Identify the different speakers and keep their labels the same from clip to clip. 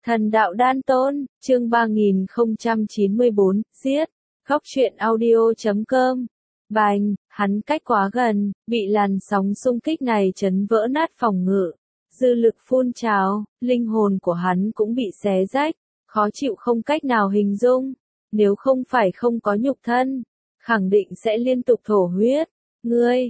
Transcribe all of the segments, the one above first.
Speaker 1: Thần đạo đan tôn, chương 3094, giết. Góc truyện audio.com. Bành, hắn cách quá gần, bị làn sóng xung kích này chấn vỡ nát phòng ngự. Dư lực phun trào, linh hồn của hắn cũng bị xé rách, khó chịu không cách nào hình dung. Nếu không phải không có nhục thân, khẳng định sẽ liên tục thổ huyết. Ngươi,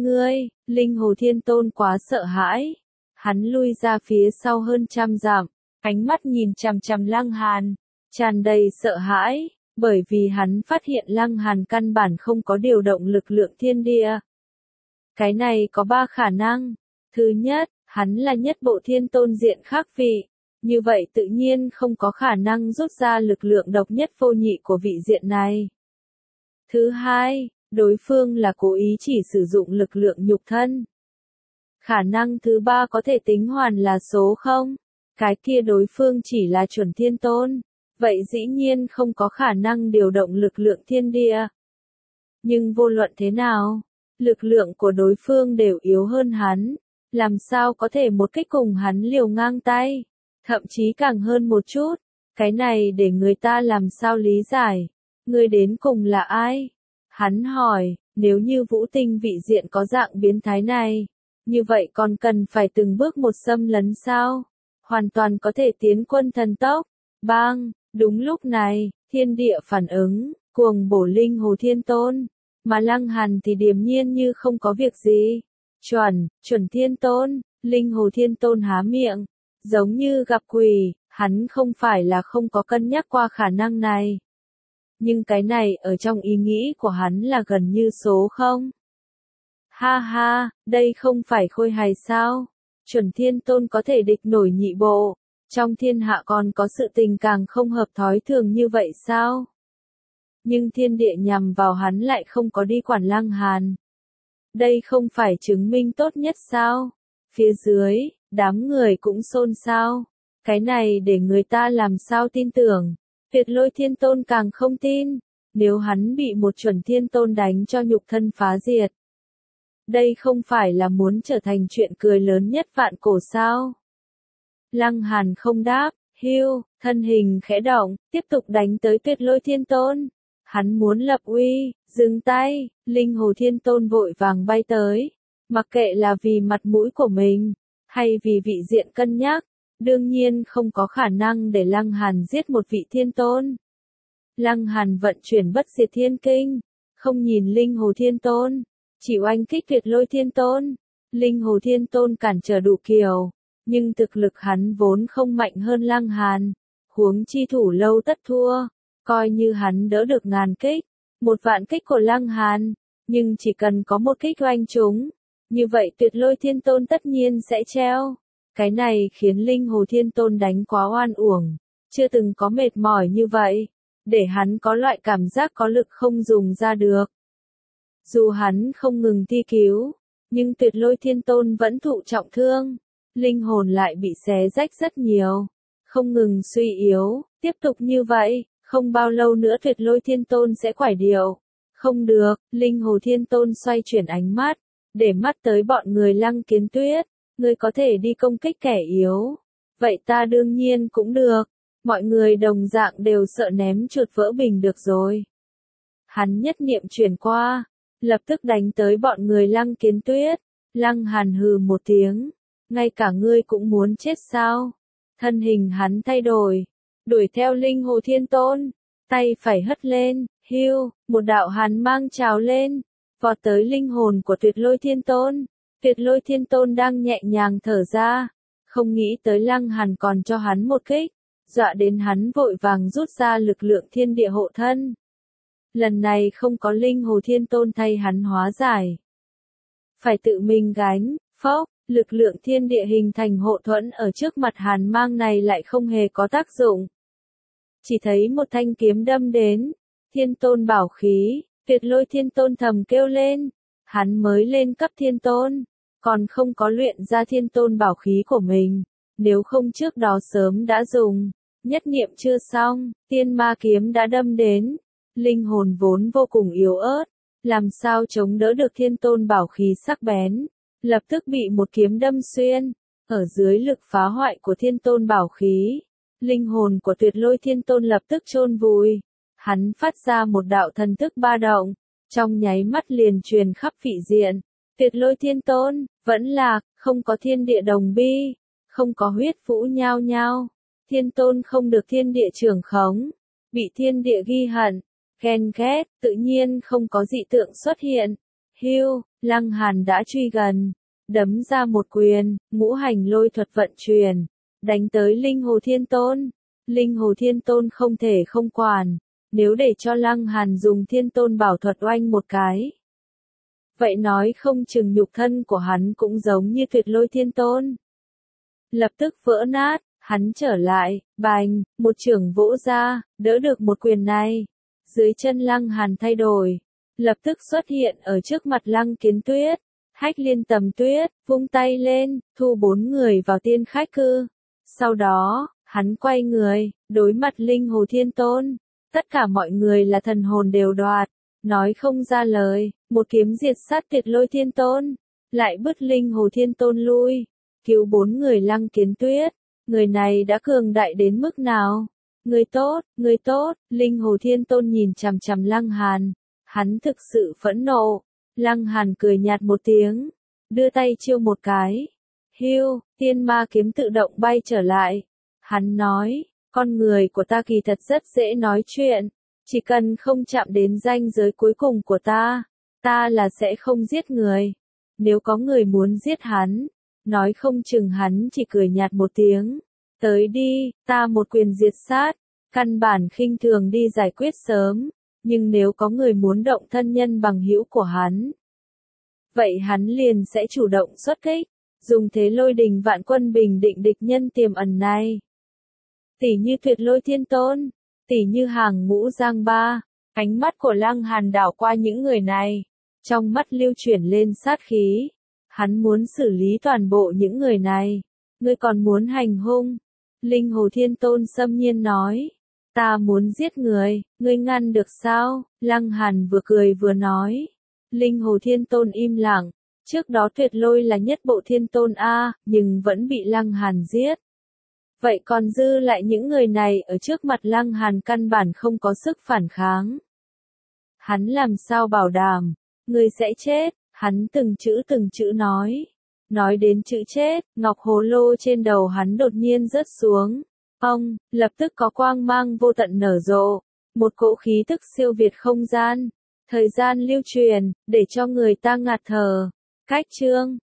Speaker 1: linh hồ thiên tôn quá sợ hãi. Hắn lui ra phía sau hơn 100 dặm, ánh mắt nhìn chằm chằm Lăng Hàn, tràn đầy sợ hãi, bởi vì hắn phát hiện Lăng Hàn căn bản không có điều động lực lượng thiên địa. Cái này có 3 khả năng. Thứ nhất, hắn là nhất bộ thiên tôn diện khác vị, như vậy tự nhiên không có khả năng rút ra lực lượng độc nhất vô nhị của vị diện này. Thứ hai, đối phương là cố ý chỉ sử dụng lực lượng nhục thân. Khả năng thứ 3 có thể tính hoàn là số 0. Cái kia đối phương chỉ là chuẩn thiên tôn, vậy dĩ nhiên không có khả năng điều động lực lượng thiên địa. Nhưng vô luận thế nào, lực lượng của đối phương đều yếu hơn hắn, làm sao có thể một cách cùng hắn liều ngang tay, thậm chí càng hơn một chút, cái này để người ta làm sao lý giải. Ngươi đến cùng là ai? Hắn hỏi, nếu như vũ tinh vị diện có dạng biến thái này, như vậy còn cần phải từng bước một xâm lấn sao? Hoàn toàn có thể tiến quân thần tốc. Bang, đúng lúc này, thiên địa phản ứng, cuồng bổ linh hồ thiên tôn, mà Lăng Hàn thì điềm nhiên như không có việc gì. Chuẩn thiên tôn, linh hồ thiên tôn há miệng, giống như gặp quỷ, hắn không phải là không có cân nhắc qua khả năng này. Nhưng cái này ở trong ý nghĩ của hắn là gần như số 0. Ha ha, đây không phải khôi hài sao? Chuẩn thiên tôn có thể địch nổi nhị bộ, trong thiên hạ còn có sự tình càng không hợp thói thường như vậy sao? Nhưng thiên địa nhằm vào hắn lại không có đi quản Lăng Hàn. Đây không phải chứng minh tốt nhất sao? Phía dưới, đám người cũng xôn xao. Cái này để người ta làm sao tin tưởng? Tuyệt Lôi Thiên Tôn càng không tin, nếu hắn bị một chuẩn thiên tôn đánh cho nhục thân phá diệt. Đây không phải là muốn trở thành chuyện cười lớn nhất vạn cổ sao? Lăng Hàn không đáp, thân hình khẽ động, tiếp tục đánh tới Tuyệt Lôi Thiên Tôn. Hắn muốn lập uy, dừng tay, linh hồ thiên tôn vội vàng bay tới. Mặc kệ là vì mặt mũi của mình, hay vì vị diện cân nhắc, đương nhiên không có khả năng để Lăng Hàn giết một vị thiên tôn. Lăng Hàn vận chuyển bất diệt thiên kinh, không nhìn linh hồ thiên tôn, chỉ oanh kích Tuyệt Lôi Thiên Tôn. Linh hồ thiên tôn cản trở đủ kiểu, nhưng thực lực hắn vốn không mạnh hơn Lăng Hàn, huống chi thủ lâu tất thua, coi như hắn đỡ được 1000 kích, 1.000 kích của Lăng Hàn, nhưng chỉ cần có một kích oanh trúng, như vậy Tuyệt Lôi Thiên Tôn tất nhiên sẽ treo. Cái này khiến linh hồ thiên tôn đánh quá oan uổng, chưa từng có mệt mỏi như vậy, để hắn có loại cảm giác có lực không dùng ra được. Dù hắn không ngừng thi cứu, nhưng Tuyệt Lôi Thiên Tôn vẫn thụ trọng thương, linh hồn lại bị xé rách rất nhiều, không ngừng suy yếu. Tiếp tục như vậy, không bao lâu nữa Tuyệt Lôi Thiên Tôn sẽ quải điệu. Không được, linh hồ thiên tôn xoay chuyển ánh mắt, để mắt tới bọn người Lăng Kiến Tuyết. Ngươi có thể đi công kích kẻ yếu, vậy ta đương nhiên cũng được. Mọi người đồng dạng đều sợ ném chuột vỡ bình được rồi. Hắn nhất niệm chuyển qua, lập tức đánh tới bọn người Lăng Kiến Tuyết. Lăng Hàn hừ một tiếng, ngay cả ngươi cũng muốn chết sao? Thân hình hắn thay đổi, đuổi theo linh hồ thiên tôn, tay phải hất lên, một đạo hàn mang trào lên, vọt tới linh hồn của Tuyệt Lôi Thiên Tôn. Tuyệt Lôi Thiên Tôn đang nhẹ nhàng thở ra, không nghĩ tới Lăng Hàn còn cho hắn một kích, dọa đến hắn vội vàng rút ra lực lượng thiên địa hộ thân. Lần này không có linh hồ thiên tôn thay hắn hóa giải, phải tự mình gánh. Lực lượng thiên địa hình thành hộ thuẫn ở trước mặt hàn mang này lại không hề có tác dụng. Chỉ thấy một thanh kiếm đâm đến, thiên tôn bảo khí. Tuyệt Lôi Thiên Tôn thầm kêu lên, hắn mới lên cấp thiên tôn, còn không có luyện ra thiên tôn bảo khí của mình, nếu không trước đó sớm đã dùng. Nhất niệm chưa xong, tiên ma kiếm đã đâm đến, linh hồn vốn vô cùng yếu ớt, làm sao chống đỡ được thiên tôn bảo khí sắc bén, lập tức bị một kiếm đâm xuyên, ở dưới lực phá hoại của thiên tôn bảo khí, linh hồn của Tuyệt Lôi Thiên Tôn lập tức chôn vùi. Hắn phát ra một đạo thần thức ba động, trong nháy mắt liền truyền khắp vị diện. Tuyệt Lôi Thiên Tôn, vẫn lạc, không có thiên địa đồng bi, không có huyết vũ nhao nhao. Thiên Tôn không được thiên địa trưởng khống, bị thiên địa ghi hận, ghen ghét, tự nhiên không có dị tượng xuất hiện. Hưu, Lăng Hàn đã truy gần, đấm ra một quyền, ngũ hành lôi thuật vận chuyển, đánh tới Linh Hồ Thiên Tôn. Linh Hồ Thiên Tôn không thể không quản, nếu để cho Lăng Hàn dùng Thiên Tôn bảo thuật oanh một cái, vậy nói không chừng nhục thân của hắn cũng giống như Tuyệt Lôi Thiên Tôn. Lập tức vỡ nát, hắn trở lại, bành, một chưởng vỗ ra, đỡ được một quyền này. Dưới chân Lăng Hàn thay đổi, lập tức xuất hiện ở trước mặt Lăng Kiến Tuyết. Hách Liên Tầm Tuyết, vung tay lên, thu 4 người vào tiên khách cư. Sau đó, hắn quay người, đối mặt Linh Hồ Thiên Tôn. Tất cả mọi người là thần hồn đều đoạt, nói không ra lời, một kiếm diệt sát Tuyệt Lôi Thiên Tôn, lại bứt Linh Hồ Thiên Tôn lui, cứu 4 người Lăng Kiến Tuyết. Người này đã cường đại đến mức nào? Người tốt, Linh Hồ Thiên Tôn nhìn chằm chằm Lăng Hàn, hắn thực sự phẫn nộ. Lăng Hàn cười nhạt một tiếng, đưa tay chiêu một cái. Hưu, tiên ma kiếm tự động bay trở lại. Hắn nói, con người của ta kỳ thật rất dễ nói chuyện, chỉ cần không chạm đến ranh giới cuối cùng của ta là sẽ không giết người. Nếu có người muốn giết hắn, nói không chừng hắn chỉ cười nhạt một tiếng. Tới đi, ta một quyền diệt sát, căn bản khinh thường đi giải quyết sớm. Nhưng nếu có người muốn động thân nhân bằng hữu của hắn, vậy hắn liền sẽ chủ động xuất kích, dùng thế lôi đình vạn quân bình định địch nhân tiềm ẩn này. Tỷ như Tuyệt Lôi Thiên Tôn, tỷ như Hàng Ngũ Giang Ba. Ánh mắt của Lăng Hàn đảo qua những người này, trong mắt lưu chuyển lên sát khí. Hắn muốn xử lý toàn bộ những người này. Ngươi còn muốn hành hung? Linh Hồ Thiên Tôn xâm nhiên nói. Ta muốn giết người, ngươi ngăn được sao? Lăng Hàn vừa cười vừa nói. Linh Hồ Thiên Tôn im lặng, trước đó Tuyệt Lôi là nhất bộ Thiên Tôn A, nhưng vẫn bị Lăng Hàn giết. Vậy còn dư lại những người này ở trước mặt Lăng Hàn căn bản không có sức phản kháng. Hắn làm sao bảo đảm, ngươi sẽ chết, hắn từng chữ nói. Nói đến chữ chết, ngọc hồ lô trên đầu hắn đột nhiên rớt xuống. Ông, lập tức có quang mang vô tận nở rộ, một cỗ khí tức siêu việt không gian, thời gian lưu truyền, để cho người ta ngạt thở. Cách chương